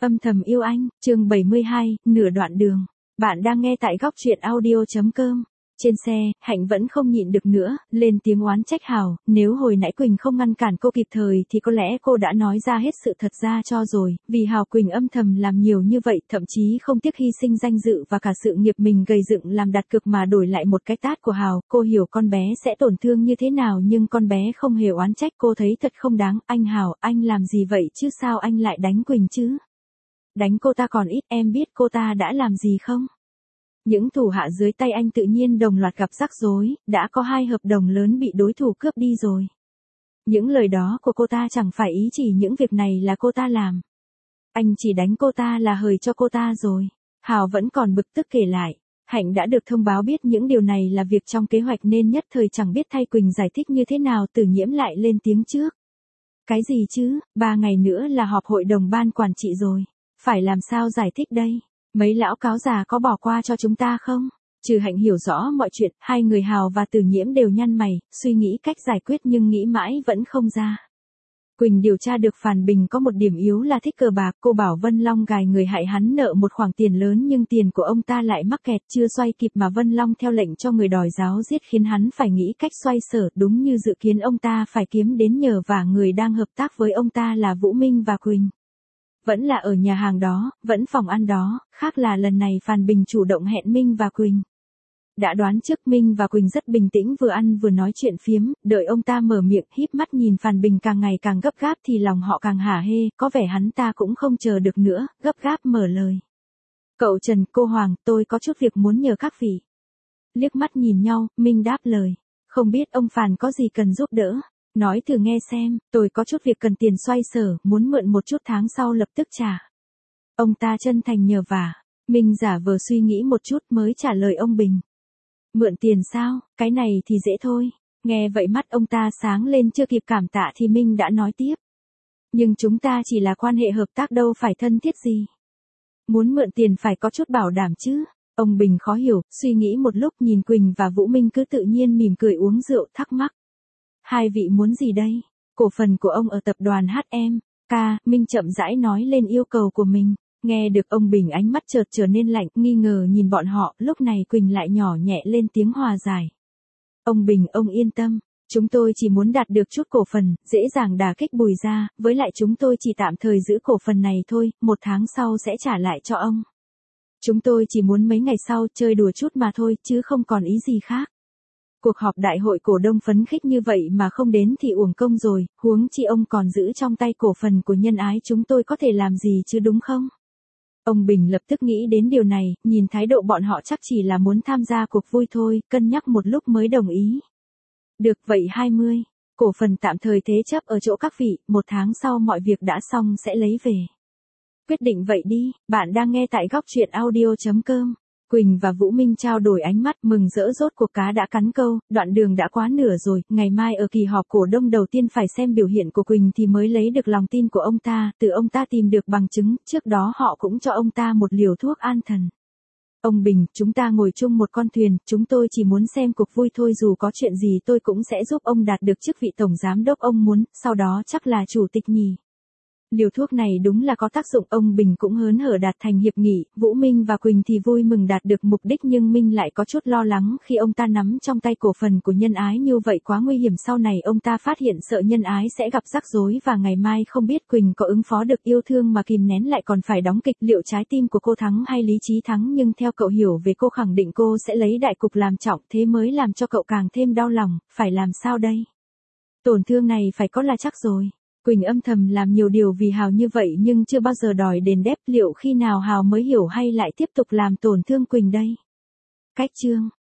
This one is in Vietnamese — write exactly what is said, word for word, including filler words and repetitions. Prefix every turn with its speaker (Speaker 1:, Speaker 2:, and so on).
Speaker 1: Âm thầm yêu anh, chương bảy mươi hai, nửa đoạn đường. Bạn đang nghe tại góc truyện audio chấm com. Trên xe, Hạnh vẫn không nhịn được nữa, lên tiếng oán trách Hào, nếu hồi nãy Quỳnh không ngăn cản cô kịp thời thì có lẽ cô đã nói ra hết sự thật ra cho rồi, vì Hào Quỳnh âm thầm làm nhiều như vậy, thậm chí không tiếc hy sinh danh dự và cả sự nghiệp mình gây dựng làm đặt cược mà đổi lại một cái tát của Hào. Cô hiểu con bé sẽ tổn thương như thế nào nhưng con bé không hề oán trách, cô thấy thật không đáng. Anh Hào, anh làm gì vậy chứ, sao anh lại đánh Quỳnh chứ? Đánh cô ta còn ít, em biết cô ta đã làm gì không? Những thủ hạ dưới tay anh tự nhiên đồng loạt gặp rắc rối, đã có hai hợp đồng lớn bị đối thủ cướp đi rồi. Những lời đó của cô ta chẳng phải ý chỉ những việc này là cô ta làm. Anh chỉ đánh cô ta là hời cho cô ta rồi. Hào vẫn còn bực tức kể lại. Hạnh đã được thông báo biết những điều này là việc trong kế hoạch nên nhất thời chẳng biết thay Quỳnh giải thích như thế nào. Tử Nhiễm lại lên tiếng trước. Cái gì chứ, ba ngày nữa là họp hội đồng ban quản trị rồi. Phải làm sao giải thích đây? Mấy lão cáo già có bỏ qua cho chúng ta không? Trừ Hạnh hiểu rõ mọi chuyện, hai người Hào và Tử Nhiễm đều nhăn mày, suy nghĩ cách giải quyết nhưng nghĩ mãi vẫn không ra. Quỳnh điều tra được Phàn Bình có một điểm yếu là thích cờ bạc, cô bảo Vân Long gài người hại hắn nợ một khoản tiền lớn nhưng tiền của ông ta lại mắc kẹt, chưa xoay kịp mà Vân Long theo lệnh cho người đòi giáo giết khiến hắn phải nghĩ cách xoay sở, đúng như dự kiến ông ta phải kiếm đến nhờ vả người đang hợp tác với ông ta là Vũ Minh và Quỳnh. Vẫn là ở nhà hàng đó, vẫn phòng ăn đó, khác là lần này Phàn Bình chủ động hẹn Minh và Quỳnh. Đã đoán trước Minh và Quỳnh rất bình tĩnh vừa ăn vừa nói chuyện phiếm, đợi ông ta mở miệng híp mắt nhìn Phàn Bình càng ngày càng gấp gáp thì lòng họ càng hả hê, có vẻ hắn ta cũng không chờ được nữa, gấp gáp mở lời. Cậu Trần, cô Hoàng, tôi có chút việc muốn nhờ các vị. Liếc mắt nhìn nhau, Minh đáp lời. Không biết ông Phàn có gì cần giúp đỡ. Nói thử nghe xem, tôi có chút việc cần tiền xoay sở, muốn mượn một chút tháng sau lập tức trả. Ông ta chân thành nhờ vả. Minh giả vờ suy nghĩ một chút mới trả lời ông Bình. Mượn tiền sao, cái này thì dễ thôi. Nghe vậy mắt ông ta sáng lên, chưa kịp cảm tạ thì Minh đã nói tiếp. Nhưng chúng ta chỉ là quan hệ hợp tác đâu phải thân thiết gì. Muốn mượn tiền phải có chút bảo đảm chứ. Ông Bình khó hiểu, suy nghĩ một lúc nhìn Quỳnh và Vũ Minh cứ tự nhiên mỉm cười uống rượu, thắc mắc. Hai vị muốn gì đây? Cổ phần của ông ở tập đoàn hát em ca, Minh chậm rãi nói lên yêu cầu của mình. Nghe được ông Bình ánh mắt chợt trở nên lạnh, nghi ngờ nhìn bọn họ, lúc này Quỳnh lại nhỏ nhẹ lên tiếng hòa giải. Ông Bình, ông yên tâm, chúng tôi chỉ muốn đạt được chút cổ phần, dễ dàng đả kích Bùi ra, với lại chúng tôi chỉ tạm thời giữ cổ phần này thôi, một tháng sau sẽ trả lại cho ông. Chúng tôi chỉ muốn mấy ngày sau chơi đùa chút mà thôi, chứ không còn ý gì khác. Cuộc họp đại hội cổ đông phấn khích như vậy mà không đến thì uổng công rồi, huống chi ông còn giữ trong tay cổ phần của Nhân Ái, chúng tôi có thể làm gì chứ đúng không? Ông Bình lập tức nghĩ đến điều này, nhìn thái độ bọn họ chắc chỉ là muốn tham gia cuộc vui thôi, cân nhắc một lúc mới đồng ý. Được vậy hai mươi, cổ phần tạm thời thế chấp ở chỗ các vị, một tháng sau mọi việc đã xong sẽ lấy về. Quyết định vậy đi, bạn đang nghe tại góc truyện audio chấm com. Quỳnh và Vũ Minh trao đổi ánh mắt mừng rỡ, rốt cuộc cá đã cắn câu, đoạn đường đã quá nửa rồi, ngày mai ở kỳ họp cổ đông đầu tiên phải xem biểu hiện của Quỳnh thì mới lấy được lòng tin của ông ta, từ ông ta tìm được bằng chứng, trước đó họ cũng cho ông ta một liều thuốc an thần. Ông Bình, chúng ta ngồi chung một con thuyền, chúng tôi chỉ muốn xem cuộc vui thôi, dù có chuyện gì tôi cũng sẽ giúp ông đạt được chức vị tổng giám đốc ông muốn, sau đó chắc là chủ tịch nhỉ. Liều thuốc này đúng là có tác dụng, ông Bình cũng hớn hở đạt thành hiệp nghị, Vũ Minh và Quỳnh thì vui mừng đạt được mục đích nhưng Minh lại có chút lo lắng khi ông ta nắm trong tay cổ phần của Nhân Ái như vậy quá nguy hiểm, sau này ông ta phát hiện sợ Nhân Ái sẽ gặp rắc rối và ngày mai không biết Quỳnh có ứng phó được, yêu thương mà kìm nén lại còn phải đóng kịch, liệu trái tim của cô thắng hay lý trí thắng, nhưng theo cậu hiểu về cô khẳng định cô sẽ lấy đại cục làm trọng, thế mới làm cho cậu càng thêm đau lòng, phải làm sao đây? Tổn thương này phải có là chắc rồi. Quỳnh âm thầm làm nhiều điều vì Hào như vậy nhưng chưa bao giờ đòi đền đáp, liệu khi nào Hào mới hiểu hay lại tiếp tục làm tổn thương Quỳnh đây? Cách chương